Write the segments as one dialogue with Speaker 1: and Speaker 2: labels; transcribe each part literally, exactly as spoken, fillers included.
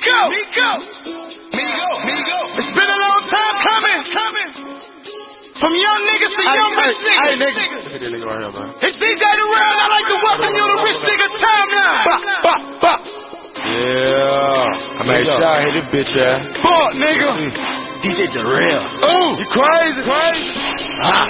Speaker 1: Nico, Nico, Migo, Migo. It's been a long time coming, coming. From young niggas to young rich niggas.
Speaker 2: Look at this nigga right here, man.
Speaker 1: It's D J The Real. I like to welcome you to Rich Niggas Timeline. Bop, bop, bop.
Speaker 2: Yeah. I made sure I hit this bitch ass.
Speaker 1: Fuck, nigga.
Speaker 2: D J The Real.
Speaker 1: Ooh, you crazy?
Speaker 2: Crazy? Ah.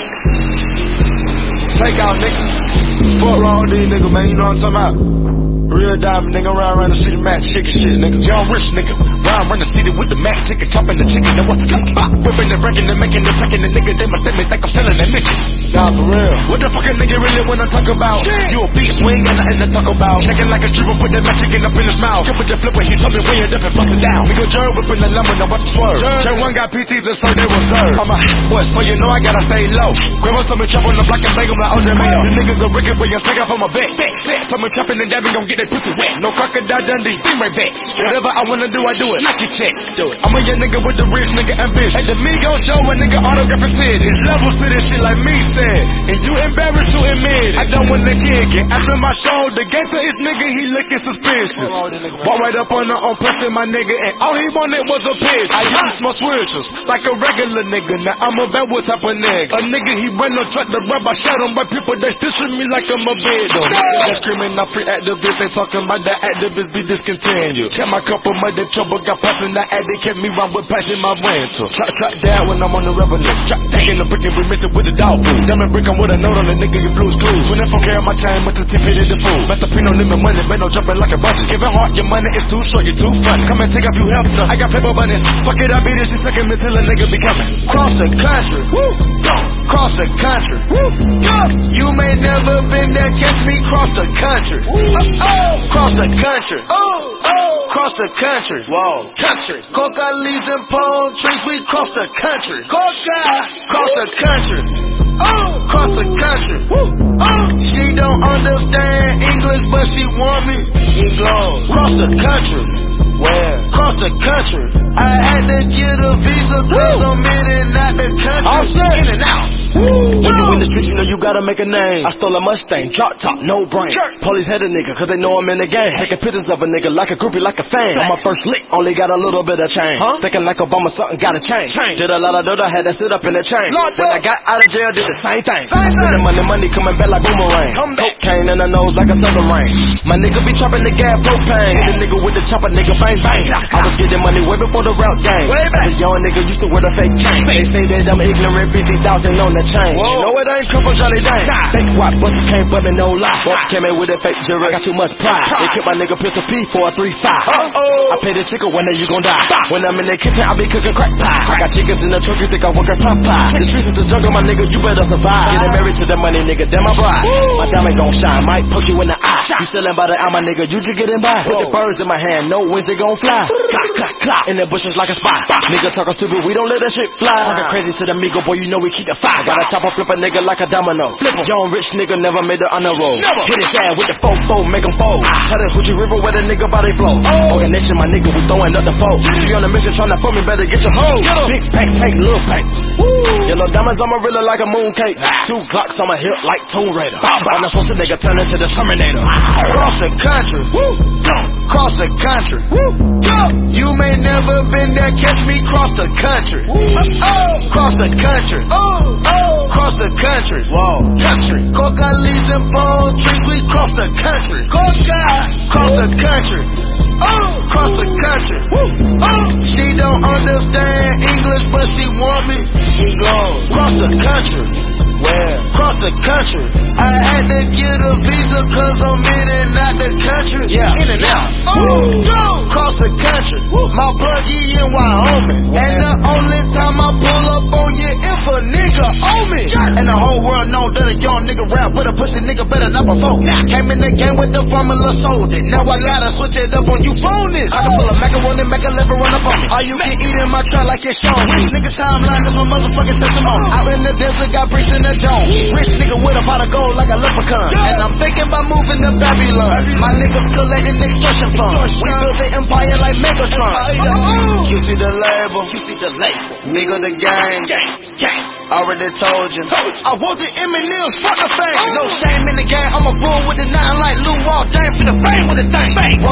Speaker 2: Take out, nigga. Fuck wrong with these niggas, man. You know what I'm talking about? Real diamond, nigga, round around the city, Mac, chicken shit, nigga. Young rich nigga, round around the city with the Mac, chicken, chopping the chicken, know what's cooking. Whipping the wrecking, and making the packing, the nigga, they must think me think I'm selling that bitch. Nah, for real. What the fuck a nigga really wanna talk about? Shit. You a beat swing, got nothing to talk about. Checking like a dribble, put that Mac chicken up in his mouth. Jump with the flipper, he told me way up and bust it down. We go Jerry whipping the lemon, now watch the swerve. J one got P Ts and so they reserve. I'm a hot boy, so you know I gotta stay low. Grandma told me chop on the block and bang him like O J Mayo. The niggas go wicked, but you take off on my back. Told me chopping and dabbing, gon' get that pussy wet. No crocodile Dundee, sting right back. Whatever I wanna do, I do it. Nike check, do it. I'm a young nigga with the rich nigga ambition. At the Migos show, a nigga autograph and titties. His levels to this shit like me said. And you embarrassed to admit it. I don't wanna kick it. After my show, the gate to his nigga, he looking suspicious. Walk right up on her, on pushing my nigga, and all he wanted was a pitch. I used to smoke switches, like a regular nigga. Now I'm a bad what type of nigga. A nigga, he run no truck to rub, I shot him, but people, they still treat me like I'm a bitch. They screaming, I'm free activist, they talking about the activists be discontinued. Check my couple mother trouble, got passing that ad, they kept me round with passion my rental. Chop, chop down when I'm on the revenue. Chop, taking the brick and we missing with the dog food. Diamond brick, I'm with a note on the nigga, you blues clues. twenty-four K on my chain, must have tipped the fool. Master Pino, limit money, man, no jumping like a budget. Giving heart, your money is too short, you're too funny. Come and take off, you help, no. I got paper bunnies. Fuck it, I beat it, she sucking me till a nigga be coming. Cross the country, woo, go. Cross the country, woo, go. You may never been there, catch me cross the country. Woo. Oh, oh. Cross the country, oh, oh. Cross the country, whoa, country. Coca leaves and palm trees, we cross the country. Coca, cross the country, oh, cross the country, woo, oh. She don't understand English, but she want me English. Cross the country, where? Cross the country. I had to get a visa, cause I'm in and out the country. In and out. When you in the streets, you know you gotta make a name. I stole a Mustang, drop top, no brain. Skirt. Police had a nigga, cause they know I'm in the game. Taking pictures of a nigga like a groupie, like a fan. On my first lick, only got a little bit of change. Huh? Thinking like Obama, something gotta change. change. Did a lot of dirt, I had to sit up in the chain. Lord when up. I got out of jail, did the same thing. Same Spending money, money coming back like boomerang. Come back. Cocaine in the nose like a southern rain. My nigga be chopping the gas, propane. The nigga with the chopper, nigga bang bang. I was getting money way before the route game. Way back. The young nigga used to wear the fake chain. They say that I'm ignorant, fifty thousand on the chain. Whoa. You know it ain't come from Johnny Dang. Nah. Fake watch, but you can't but me no lie. Nah. Came in with a fake jewelry, got too much pride. They kept my nigga pistol P for a three five. Uh-oh. I pay the ticket, one day you gon' die. Bah. When I'm in the kitchen, I be cooking crack pie. I got chickens in the truck, you think I'm working Popeye. The streets is the jungle, my nigga, you better survive. Getting married to the money, nigga, damn my bride. Woo. My diamond gon' shine, might poke you in the eye. Shot. You selling by the hour, my nigga, you just getting by. Whoa. With the birds in my hand, no wings, they gon' fly. Clap, clap, clap. In the bushes like a spy. Bah. Nigga talking stupid, we don't let that shit fly. Talking crazy to the Migo, boy, you know we keep the fire. Gotta chop up, flip a nigga like a domino. Flip em. Young rich nigga never made it on the road. Never. Hit his ass with the four four, make him fold. Ah. Tell the Hoochie River where the nigga body flow. Oh. Organization, my nigga, we throwing up the foe. She on a mission trying to fuck me, better get your hoe. Big pack, take little pack. Woo. Yellow diamonds on my rilla like a moon cake. Ah. Two Glocks on my hip like Tomb Raider. I'm not supposed to nigga turn into the Terminator. Ah. Cross the country, woo, go. Cross the country, woo, go. You may never been there, catch me cross the country. Woo. Oh. Cross the country, oh, oh. Cross the country, whoa, country. Coca leaves and palm trees, we cross the country. Coca, cross the country, oh, cross the country, woo, oh. She don't understand English, but she want me English. Cross the country, where? Cross the country. I had to get a visa, cause I'm in and out the country. Yeah, in and out. Oh, go. Cross the country, woo. My pluggy in Wyoming. Where? And the only time I pull up on you if a nigga owe me. Yeah. And the whole world know that a young nigga rap, but a pussy nigga better not perform. Nah. Came in the game with the formula, sold it. Now I gotta switch it up on you phonies. I can pull a macaroni and make a lever run up on me. Or you can eat in my trap like it's shown. Rich nigga timeline, that's my motherfucking testimony. Out in the desert, got bricks in the dome. Rich nigga with a pot of gold like a leprechaun. Yeah. And I'm thinking about moving to Babylon. My niggas collecting extortion funds. We built the empire like Megatron. Oh, oh. You see the label, you see the label. Nigga the gang, gang, gang. Already told you. I want the Eminems, fuck the fame. No shame in the game, I'm a bull with the nine like Lou Wall. Dame for the fame with this thing. Walk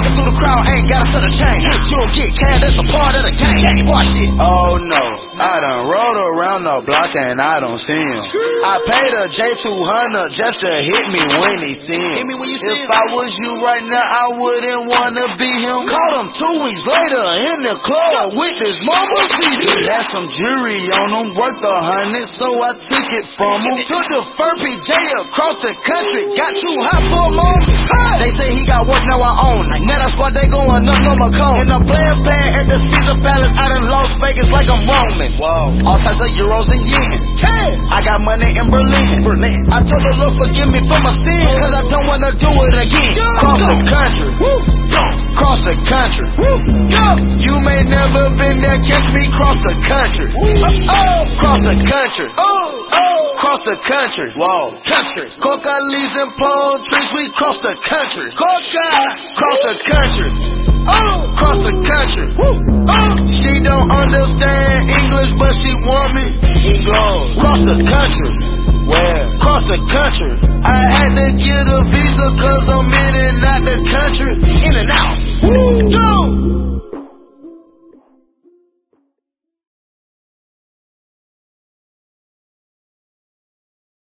Speaker 2: Walking through the crowd, ain't gotta set a chain. You don't get cash, that's a part of the game. Watch it. Oh no, I done rode around the block and I don't see him. I paid a J two hundred just to hit me when he see him. If I was you right now, I wouldn't wanna be him. Caught him two weeks later in the club with his mama. He had some jewelry on him, worth a hundred, so I took it from him. Took the Fur P J across the country, got too hot for a moment. They say he got work, now I own it. Now that squad, they going up, no Macomb. In the player pad at the Caesar Palace out in Las Vegas like I'm Roman. Wow. All types of euros and yen. Hey. I got money in Berlin. Berlin. I told the Lord forgive me for my sin, cause I don't wanna do it again. Cross the country. Woo. Cross the country. Woo. You may never been there, catch me cross the country. Oh. Cross the country. Oh. Cross the country. Whoa. Country. Coca leaves and palm trees, we cross the country. Coca. Cross the country. Oh. Cross the country. Woo. Oh. She don't understand.